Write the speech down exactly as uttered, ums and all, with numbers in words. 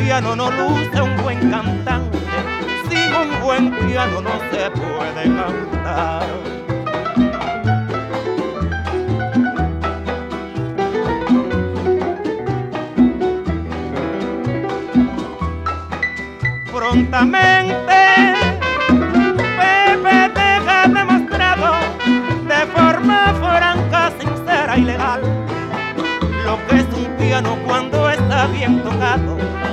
piano no luce un buen cantante, sin un buen piano no se puede cantar. Prontamente Pepe deja demostrado de forma franca, sincera y legal lo que es un piano cuando está bien tocado.